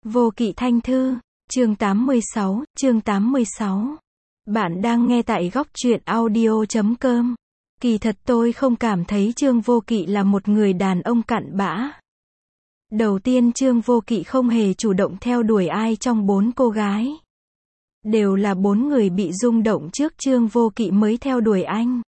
Vô Kỵ Thanh Thư, chương 86. Bạn đang nghe tại góc truyện audio.com. Kỳ thật tôi không cảm thấy Trương Vô Kỵ là một người đàn ông cặn bã. Đầu tiên Trương Vô Kỵ không hề chủ động theo đuổi ai trong 4 cô gái. Đều là 4 người bị rung động trước Trương Vô Kỵ mới theo đuổi anh.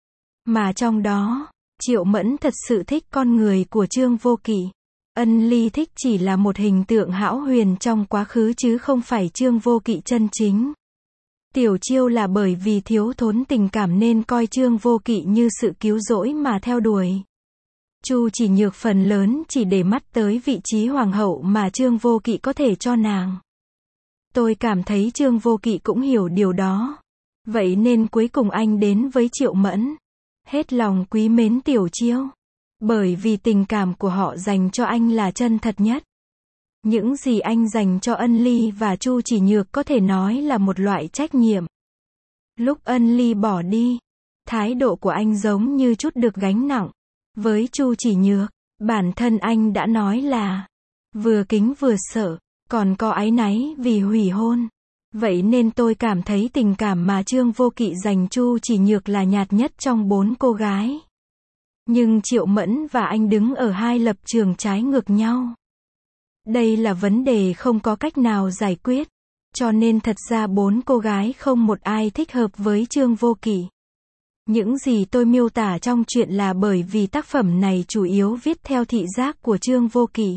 Mà trong đó, Triệu Mẫn thật sự thích con người của Trương Vô Kỵ. Ân Ly thích chỉ là một hình tượng hão huyền trong quá khứ chứ không phải Trương Vô Kỵ chân chính. Tiểu Chiêu là bởi vì thiếu thốn tình cảm nên coi Trương Vô Kỵ như sự cứu rỗi mà theo đuổi. Chu Chỉ Nhược phần lớn chỉ để mắt tới vị trí hoàng hậu mà Trương Vô Kỵ có thể cho nàng. Tôi cảm thấy Trương Vô Kỵ cũng hiểu điều đó. Vậy nên cuối cùng anh đến với Triệu Mẫn. Hết lòng quý mến Tiểu Chiêu. Bởi vì tình cảm của họ dành cho anh là chân thật nhất. Những gì anh dành cho Ân Ly và Chu Chỉ Nhược có thể nói là một loại trách nhiệm. Lúc Ân Ly bỏ đi, thái độ của anh giống như chút được gánh nặng. Với Chu Chỉ Nhược, bản thân anh đã nói là vừa kính vừa sợ, còn có áy náy vì hủy hôn. Vậy nên tôi cảm thấy tình cảm mà Trương Vô Kỵ dành Chu Chỉ Nhược là nhạt nhất trong 4 cô gái. Nhưng Triệu Mẫn và anh đứng ở hai lập trường trái ngược nhau. Đây là vấn đề không có cách nào giải quyết. Cho nên thật ra 4 cô gái không một ai thích hợp với Trương Vô Kỵ. Những gì tôi miêu tả trong chuyện là bởi vì tác phẩm này chủ yếu viết theo thị giác của Trương Vô Kỵ.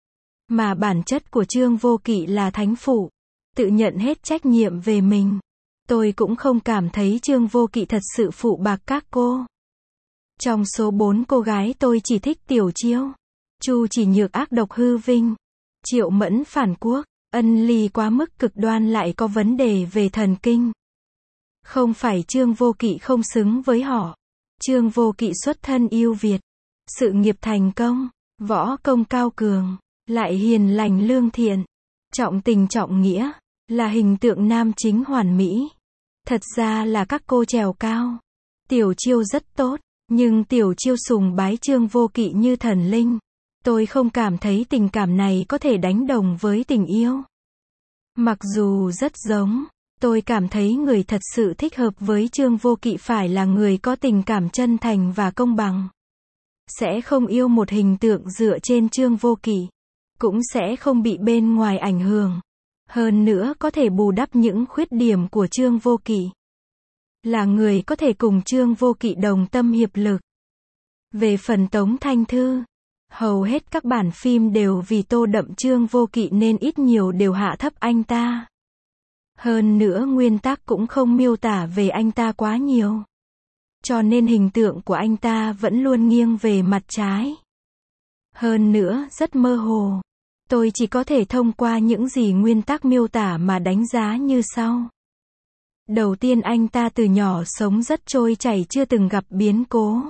Mà bản chất của Trương Vô Kỵ là thánh phụ, tự nhận hết trách nhiệm về mình. Tôi cũng không cảm thấy Trương Vô Kỵ thật sự phụ bạc các cô. Trong số 4 cô gái tôi chỉ thích Tiểu Chiêu. Chu Chỉ Nhược ác độc hư vinh. Triệu Mẫn phản quốc. Ân Ly quá mức cực đoan lại có vấn đề về thần kinh. Không phải Trương Vô Kỵ không xứng với họ. Trương Vô Kỵ xuất thân yêu Việt. Sự nghiệp thành công. Võ công cao cường. Lại hiền lành lương thiện. Trọng tình trọng nghĩa. Là hình tượng nam chính hoàn mỹ. Thật ra là các cô trèo cao. Tiểu Chiêu rất tốt. Nhưng Tiểu Chiêu sùng bái Trương Vô Kỵ như thần linh. Tôi không cảm thấy tình cảm này có thể đánh đồng với tình yêu. Mặc dù rất giống, tôi cảm thấy người thật sự thích hợp với Trương Vô Kỵ phải là người có tình cảm chân thành và công bằng. Sẽ không yêu một hình tượng dựa trên Trương Vô Kỵ. Cũng sẽ không bị bên ngoài ảnh hưởng. Hơn nữa có thể bù đắp những khuyết điểm của Trương Vô Kỵ. Là người có thể cùng Trương Vô Kỵ đồng tâm hiệp lực. Về phần Tống Thanh Thư, hầu hết các bản phim đều vì tô đậm Trương Vô Kỵ nên ít nhiều đều hạ thấp anh ta. Hơn nữa nguyên tác cũng không miêu tả về anh ta quá nhiều. Cho nên hình tượng của anh ta vẫn luôn nghiêng về mặt trái. Hơn nữa rất mơ hồ. Tôi chỉ có thể thông qua những gì nguyên tác miêu tả mà đánh giá như sau. Đầu tiên anh ta từ nhỏ sống rất trôi chảy chưa từng gặp biến cố.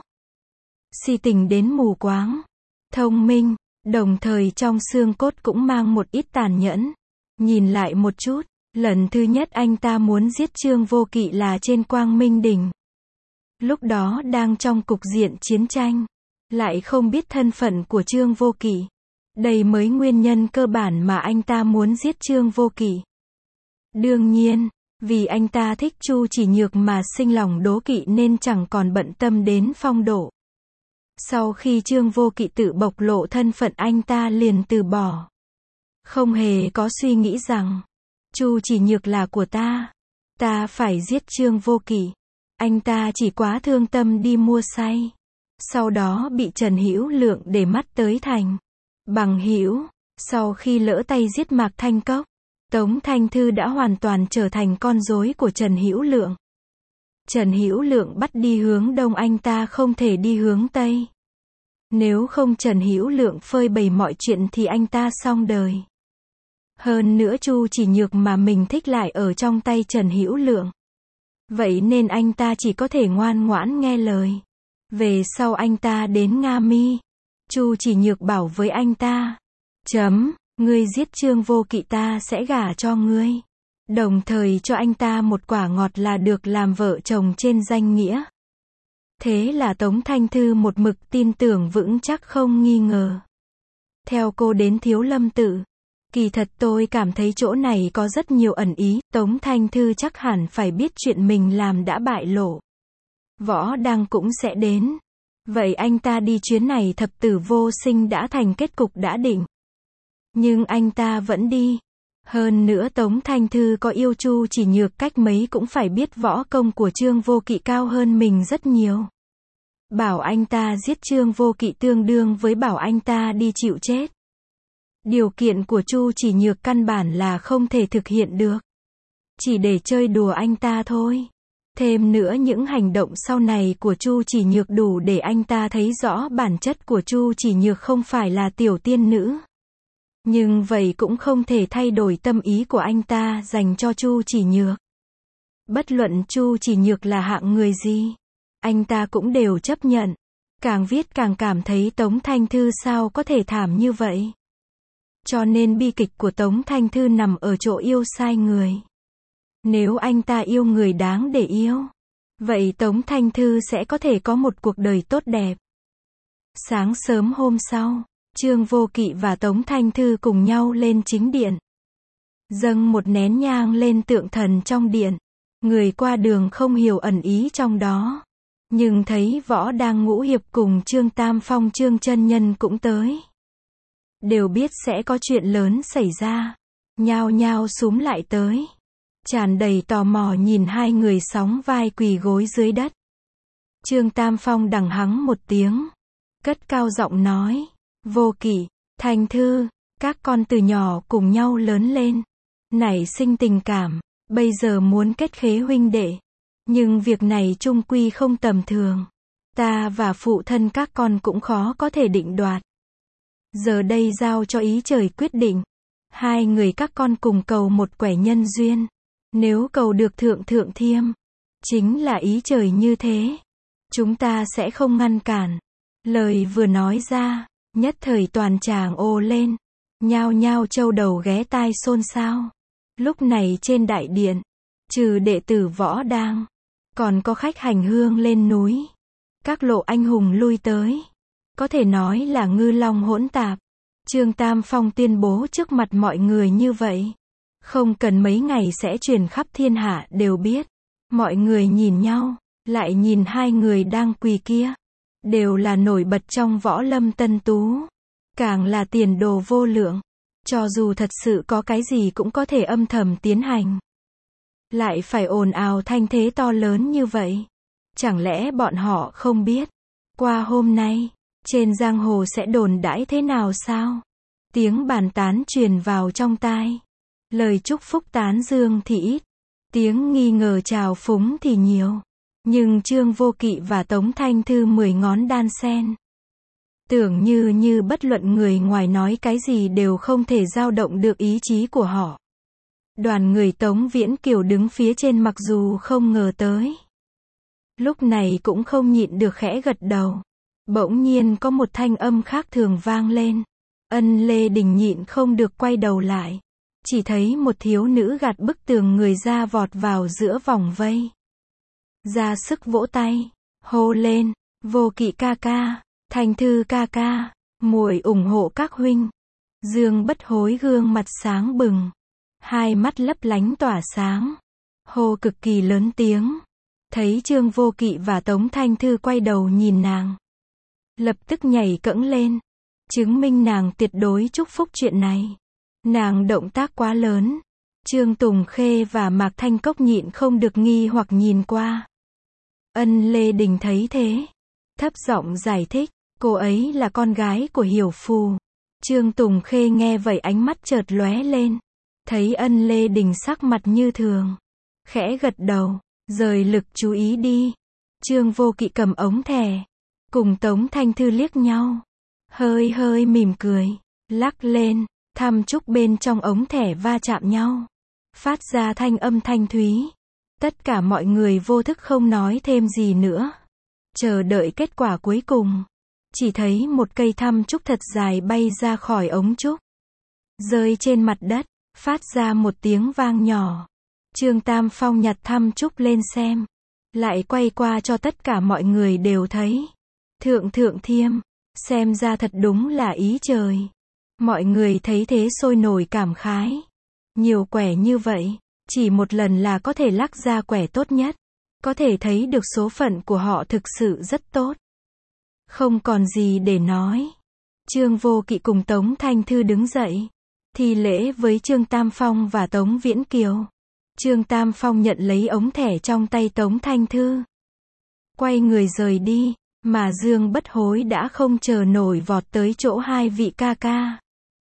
Si tình đến mù quáng. Thông minh, đồng thời trong xương cốt cũng mang một ít tàn nhẫn. Nhìn lại một chút, lần thứ nhất anh ta muốn giết Trương Vô Kỵ là trên Quang Minh Đỉnh. Lúc đó đang trong cục diện chiến tranh. Lại không biết thân phận của Trương Vô Kỵ. Đây mới nguyên nhân cơ bản mà anh ta muốn giết Trương Vô Kỵ. Đương nhiên, vì anh ta thích Chu Chỉ Nhược mà sinh lòng đố kỵ nên chẳng còn bận tâm đến phong độ. Sau khi Trương Vô Kỵ tự bộc lộ thân phận anh ta liền từ bỏ. Không hề có suy nghĩ rằng, Chu Chỉ Nhược là của ta. Ta phải giết Trương Vô Kỵ. Anh ta chỉ quá thương tâm đi mua say. Sau đó bị Trần Hữu Lượng để mắt tới thành bằng hữu. Sau khi lỡ tay giết Mạc Thanh Cốc, Tống Thanh Thư đã hoàn toàn trở thành con rối của Trần Hữu Lượng. Trần Hữu Lượng bắt đi hướng đông anh ta không thể đi hướng tây. Nếu không Trần Hữu Lượng phơi bày mọi chuyện thì anh ta xong đời. Hơn nữa Chu Chỉ Nhược mà mình thích lại ở trong tay Trần Hữu Lượng. Vậy nên anh ta chỉ có thể ngoan ngoãn nghe lời. Về sau anh ta đến Nga Mi. Chu Chỉ Nhược bảo với anh ta. Ngươi giết Trương Vô Kỵ ta sẽ gả cho ngươi. Đồng thời cho anh ta một quả ngọt là được làm vợ chồng trên danh nghĩa. Thế là Tống Thanh Thư một mực tin tưởng vững chắc không nghi ngờ. Theo cô đến Thiếu Lâm Tự. Kỳ thật tôi cảm thấy chỗ này có rất nhiều ẩn ý, Tống Thanh Thư chắc hẳn phải biết chuyện mình làm đã bại lộ. Võ Đăng cũng sẽ đến. Vậy anh ta đi chuyến này thập tử vô sinh đã thành kết cục đã định. Nhưng anh ta vẫn đi. Hơn nữa Tống Thanh Thư có yêu Chu Chỉ Nhược cách mấy cũng phải biết võ công của Trương Vô Kỵ cao hơn mình rất nhiều. Bảo anh ta giết Trương Vô Kỵ tương đương với bảo anh ta đi chịu chết. Điều kiện của Chu Chỉ Nhược căn bản là không thể thực hiện được. Chỉ để chơi đùa anh ta thôi. Thêm nữa những hành động sau này của Chu Chỉ Nhược đủ để anh ta thấy rõ bản chất của Chu Chỉ Nhược không phải là tiểu tiên nữ. Nhưng vậy cũng không thể thay đổi tâm ý của anh ta dành cho Chu Chỉ Nhược. Bất luận Chu Chỉ Nhược là hạng người gì, anh ta cũng đều chấp nhận. Càng viết càng cảm thấy Tống Thanh Thư sao có thể thảm như vậy. Cho nên bi kịch của Tống Thanh Thư nằm ở chỗ yêu sai người. Nếu anh ta yêu người đáng để yêu, vậy Tống Thanh Thư sẽ có thể có một cuộc đời tốt đẹp. Sáng sớm hôm sau, Trương Vô Kỵ và Tống Thanh Thư cùng nhau lên chính điện. Dâng một nén nhang lên tượng thần trong điện. Người qua đường không hiểu ẩn ý trong đó. Nhưng thấy Võ Đăng Ngũ Hiệp cùng Trương Tam Phong Trương chân nhân cũng tới. Đều biết sẽ có chuyện lớn xảy ra. Nhao nhao xúm lại tới. Tràn đầy tò mò nhìn hai người sóng vai quỳ gối dưới đất. Trương Tam Phong đằng hắng một tiếng. Cất cao giọng nói. Vô Kỵ, Thanh Thư, các con từ nhỏ cùng nhau lớn lên. Nảy sinh tình cảm, bây giờ muốn kết khế huynh đệ. Nhưng việc này chung quy không tầm thường. Ta và phụ thân các con cũng khó có thể định đoạt. Giờ đây giao cho ý trời quyết định. Hai người các con cùng cầu một quẻ nhân duyên. Nếu cầu được thượng thượng thiêm, chính là ý trời như thế. Chúng ta sẽ không ngăn cản. Lời vừa nói ra, nhất thời toàn tràng ồ lên. Nhao nhao châu đầu ghé tai xôn xao. Lúc này trên đại điện, trừ đệ tử Võ Đăng, còn có khách hành hương lên núi. Các lộ anh hùng lui tới. Có thể nói là ngư long hỗn tạp. Trương Tam Phong tuyên bố trước mặt mọi người như vậy. Không cần mấy ngày sẽ truyền khắp thiên hạ đều biết. Mọi người nhìn nhau, lại nhìn hai người đang quỳ kia. Đều là nổi bật trong võ lâm tân tú. Càng là tiền đồ vô lượng. Cho dù thật sự có cái gì cũng có thể âm thầm tiến hành. Lại phải ồn ào thanh thế to lớn như vậy. Chẳng lẽ bọn họ không biết. Qua hôm nay, trên giang hồ sẽ đồn đãi thế nào sao? Tiếng bàn tán truyền vào trong tai. Lời chúc phúc tán dương thì ít. Tiếng nghi ngờ trào phúng thì nhiều. Nhưng Trương Vô Kỵ và Tống Thanh Thư 10 ngón đan sen. Tưởng như bất luận người ngoài nói cái gì đều không thể dao động được ý chí của họ. Đoàn người Tống Viễn Kiều đứng phía trên mặc dù không ngờ tới. Lúc này cũng không nhịn được khẽ gật đầu. Bỗng nhiên có một thanh âm khác thường vang lên. Ân Lê Đình nhịn không được quay đầu lại. Chỉ thấy một thiếu nữ gạt bức tường người ra vọt vào giữa vòng vây. Ra sức vỗ tay, hô lên, Vô Kỵ ca ca, Thanh Thư ca ca, muội ủng hộ các huynh. Dương Bất Hối gương mặt sáng bừng, hai mắt lấp lánh tỏa sáng, hô cực kỳ lớn tiếng. Thấy Trương Vô Kỵ và Tống Thanh Thư quay đầu nhìn nàng, lập tức nhảy cẫng lên, chứng minh nàng tuyệt đối chúc phúc chuyện này. Nàng động tác quá lớn, Trương Tùng Khê và Mạc Thanh Cốc nhịn không được nghi hoặc nhìn qua. Ân Lê Đình thấy thế, thấp giọng giải thích, cô ấy là con gái của Hiểu Phù. Trương Tùng Khê nghe vậy ánh mắt chợt lóe lên, thấy Ân Lê Đình sắc mặt như thường, khẽ gật đầu, rời lực chú ý đi. Trương Vô Kỵ cầm ống thẻ, cùng Tống Thanh Thư liếc nhau, hơi hơi mỉm cười, lắc lên, thăm chúc bên trong ống thẻ va chạm nhau, phát ra thanh âm thanh thúy. Tất cả mọi người vô thức không nói thêm gì nữa, chờ đợi kết quả cuối cùng. Chỉ thấy một cây thăm trúc thật dài bay ra khỏi ống trúc, rơi trên mặt đất, phát ra một tiếng vang nhỏ. Trương Tam Phong nhặt thăm trúc lên xem, lại quay qua cho tất cả mọi người đều thấy. Thượng thượng thiêm, xem ra thật đúng là ý trời. Mọi người thấy thế sôi nổi cảm khái. Nhiều quẻ như vậy, chỉ một lần là có thể lắc ra quẻ tốt nhất. Có thể thấy được số phận của họ thực sự rất tốt. Không còn gì để nói. Trương Vô Kỵ cùng Tống Thanh Thư đứng dậy, thi lễ với Trương Tam Phong và Tống Viễn Kiều. Trương Tam Phong nhận lấy ống thẻ trong tay Tống Thanh Thư, quay người rời đi, mà Dương Bất Hối đã không chờ nổi vọt tới chỗ hai vị ca ca.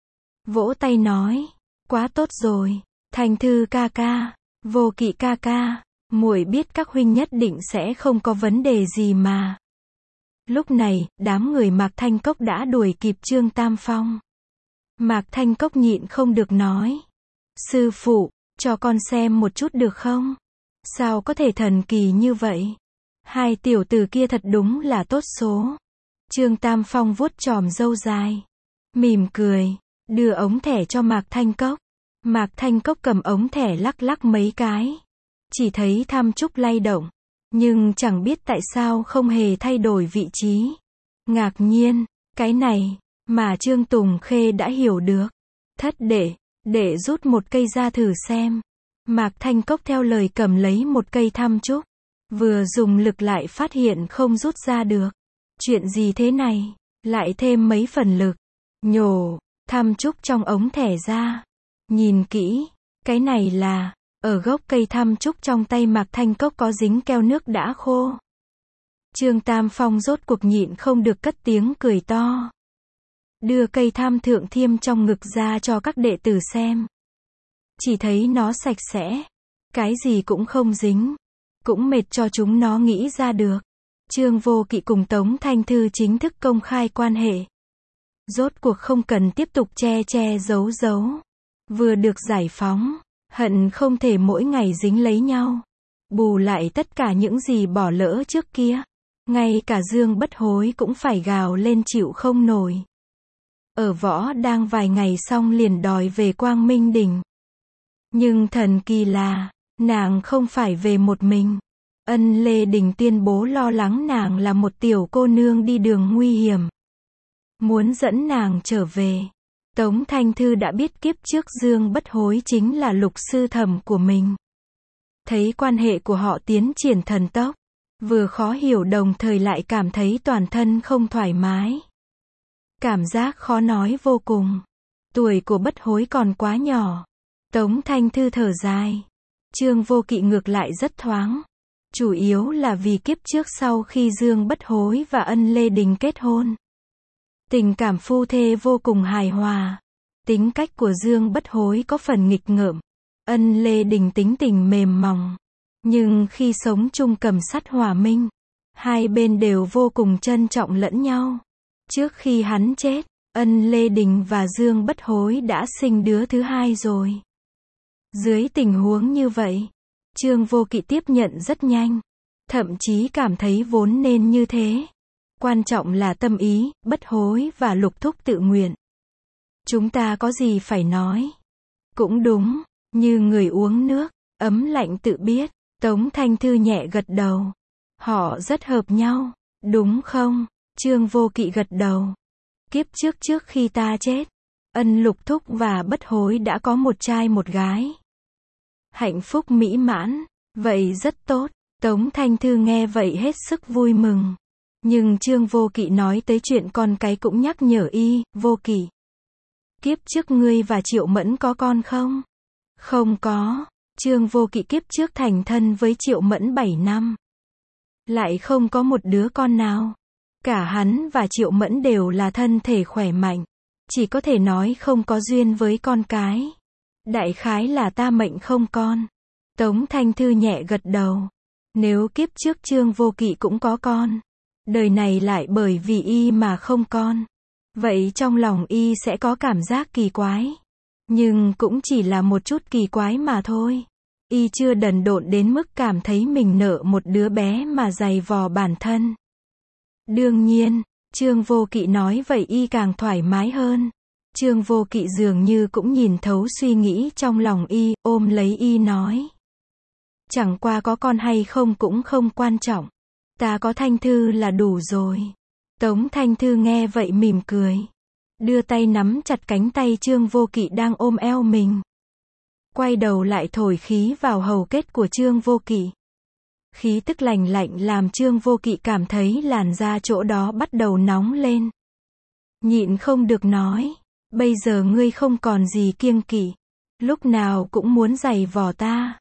Vỗ tay nói, quá tốt rồi, Thanh Thư ca ca, Vô Kỵ ca ca, muội biết các huynh nhất định sẽ không có vấn đề gì mà. Lúc này, đám người Mạc Thanh Cốc đã đuổi kịp Trương Tam Phong. Mạc Thanh Cốc nhịn không được nói, sư phụ, cho con xem một chút được không? Sao có thể thần kỳ như vậy? Hai tiểu tử kia thật đúng là tốt số. Trương Tam Phong vuốt chòm râu dài, mỉm cười, đưa ống thẻ cho Mạc Thanh Cốc. Mạc Thanh Cốc cầm ống thẻ lắc lắc mấy cái. Chỉ thấy tham trúc lay động, nhưng chẳng biết tại sao không hề thay đổi vị trí. Ngạc nhiên, cái này, mà Trương Tùng Khê đã hiểu được. Thất để rút một cây ra thử xem. Mạc Thanh Cốc theo lời cầm lấy một cây tham trúc. Vừa dùng lực lại phát hiện không rút ra được. Chuyện gì thế này? Lại thêm mấy phần lực. Nhổ, tham trúc trong ống thẻ ra. Nhìn kỹ, cái này là, ở gốc cây tham trúc trong tay Mạc Thanh Cốc có dính keo nước đã khô. Trương Tam Phong rốt cuộc nhịn không được cất tiếng cười to. Đưa cây tham thượng thiêm trong ngực ra cho các đệ tử xem. Chỉ thấy nó sạch sẽ. Cái gì cũng không dính. Cũng mệt cho chúng nó nghĩ ra được. Trương Vô Kỵ cùng Tống Thanh Thư chính thức công khai quan hệ. Rốt cuộc không cần tiếp tục che giấu. Vừa được giải phóng, hận không thể mỗi ngày dính lấy nhau. Bù lại tất cả những gì bỏ lỡ trước kia. Ngay cả Dương Bất Hối cũng phải gào lên chịu không nổi. Ở Võ đang vài ngày xong liền đòi về Quang Minh Đỉnh. Nhưng thần kỳ là, nàng không phải về một mình. Ân Lê Đình tuyên bố lo lắng nàng là một tiểu cô nương đi đường nguy hiểm. Muốn dẫn nàng trở về. Tống Thanh Thư đã biết kiếp trước Dương Bất Hối chính là lục sư thẩm của mình. Thấy quan hệ của họ tiến triển thần tốc. Vừa khó hiểu đồng thời lại cảm thấy toàn thân không thoải mái. Cảm giác khó nói vô cùng. Tuổi của Bất Hối còn quá nhỏ. Tống Thanh Thư thở dài. Trương Vô Kỵ ngược lại rất thoáng. Chủ yếu là vì kiếp trước sau khi Dương Bất Hối và Ân Lê Đình kết hôn. Tình cảm phu thê vô cùng hài hòa. Tính cách của Dương Bất Hối có phần nghịch ngợm. Ân Lê Đình tính tình mềm mỏng. Nhưng khi sống chung cầm sắt hòa minh, hai bên đều vô cùng trân trọng lẫn nhau. Trước khi hắn chết, Ân Lê Đình và Dương Bất Hối đã sinh đứa thứ hai rồi. Dưới tình huống như vậy, Trương Vô Kỵ tiếp nhận rất nhanh. Thậm chí cảm thấy vốn nên như thế. Quan trọng là tâm ý, Bất Hối và Lục Thúc tự nguyện. Chúng ta có gì phải nói. Cũng đúng, như người uống nước, ấm lạnh tự biết. Tống Thanh Thư nhẹ gật đầu. Họ rất hợp nhau, đúng không? Trương Vô Kỵ gật đầu. Kiếp trước khi ta chết, Ân Lục Thúc và Bất Hối đã có một trai một gái. Hạnh phúc mỹ mãn, vậy rất tốt. Tống Thanh Thư nghe vậy hết sức vui mừng. Nhưng Trương Vô Kỵ nói tới chuyện con cái cũng nhắc nhở y, Vô Kỵ. Kiếp trước ngươi và Triệu Mẫn có con không? Không có. Trương Vô Kỵ kiếp trước thành thân với Triệu Mẫn 7 năm. Lại không có một đứa con nào. Cả hắn và Triệu Mẫn đều là thân thể khỏe mạnh. Chỉ có thể nói không có duyên với con cái. Đại khái là ta mệnh không con. Tống Thanh Thư nhẹ gật đầu. Nếu kiếp trước Trương Vô Kỵ cũng có con, đời này lại bởi vì y mà không con, vậy trong lòng y sẽ có cảm giác kỳ quái. Nhưng cũng chỉ là một chút kỳ quái mà thôi. Y chưa đần độn đến mức cảm thấy mình nợ một đứa bé mà giày vò bản thân. Đương nhiên, Trương Vô Kỵ nói vậy y càng thoải mái hơn. Trương Vô Kỵ dường như cũng nhìn thấu suy nghĩ trong lòng y, ôm lấy y nói. Chẳng qua có con hay không cũng không quan trọng. Ta có Thanh Thư là đủ rồi. Tống Thanh Thư nghe vậy mỉm cười. đưa tay nắm chặt cánh tay Trương Vô Kỵ đang ôm eo mình. Quay đầu lại thổi khí vào hầu kết của Trương Vô Kỵ. Khí tức lạnh lạnh làm Trương Vô Kỵ cảm thấy làn da chỗ đó bắt đầu nóng lên. Nhịn không được nói, bây giờ ngươi không còn gì kiêng kỵ, lúc nào cũng muốn giày vò ta.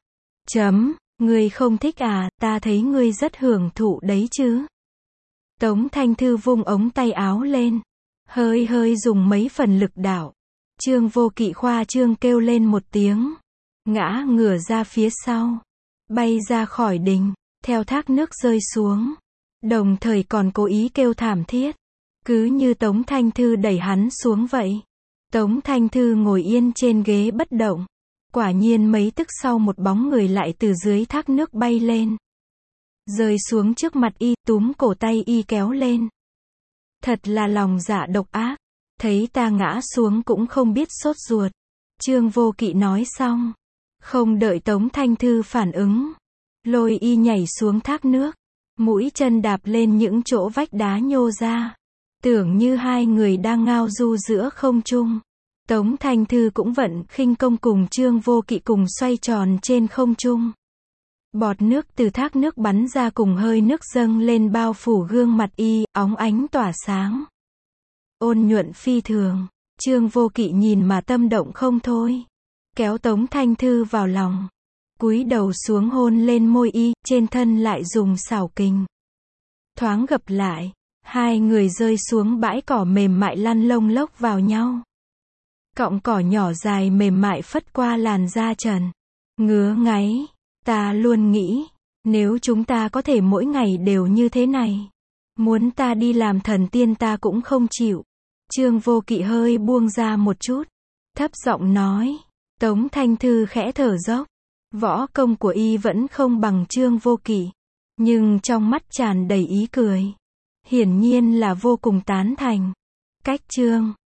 Ngươi không thích à, ta thấy ngươi rất hưởng thụ đấy chứ. Tống Thanh Thư vung ống tay áo lên, hơi hơi dùng mấy phần lực đạo. Trương Vô Kỵ khoa trương kêu lên một tiếng, ngã ngửa ra phía sau, bay ra khỏi đình, theo thác nước rơi xuống, đồng thời còn cố ý kêu thảm thiết, cứ như Tống Thanh Thư đẩy hắn xuống vậy. Tống Thanh Thư ngồi yên trên ghế bất động. Quả nhiên mấy tức sau một bóng người lại từ dưới thác nước bay lên, rơi xuống trước mặt y, túm cổ tay y kéo lên. Thật là lòng dạ độc ác, thấy ta ngã xuống cũng không biết sốt ruột. Trương Vô Kỵ nói xong, không đợi Tống Thanh Thư phản ứng, lôi y nhảy xuống thác nước, mũi chân đạp lên những chỗ vách đá nhô ra, tưởng như hai người đang ngao du giữa không trung. Tống Thanh Thư cũng vận khinh công cùng Trương Vô Kỵ cùng xoay tròn trên không trung. Bọt nước từ thác nước bắn ra cùng hơi nước dâng lên bao phủ gương mặt y, óng ánh tỏa sáng. Ôn nhuận phi thường, Trương Vô Kỵ nhìn mà tâm động không thôi. Kéo Tống Thanh Thư vào lòng, cúi đầu xuống hôn lên môi y, trên thân lại dùng xảo kình. Thoáng gập lại, hai người rơi xuống bãi cỏ mềm mại lăn lông lốc vào nhau. Cọng cỏ nhỏ dài mềm mại phất qua làn da trần. Ngứa ngáy. Ta luôn nghĩ, nếu chúng ta có thể mỗi ngày đều như thế này, muốn ta đi làm thần tiên ta cũng không chịu. Trương Vô Kỵ hơi buông ra một chút, thấp giọng nói. Tống Thanh Thư khẽ thở dốc. Võ công của y vẫn không bằng Trương Vô Kỵ, nhưng trong mắt tràn đầy ý cười. Hiển nhiên là vô cùng tán thành. Cách Trương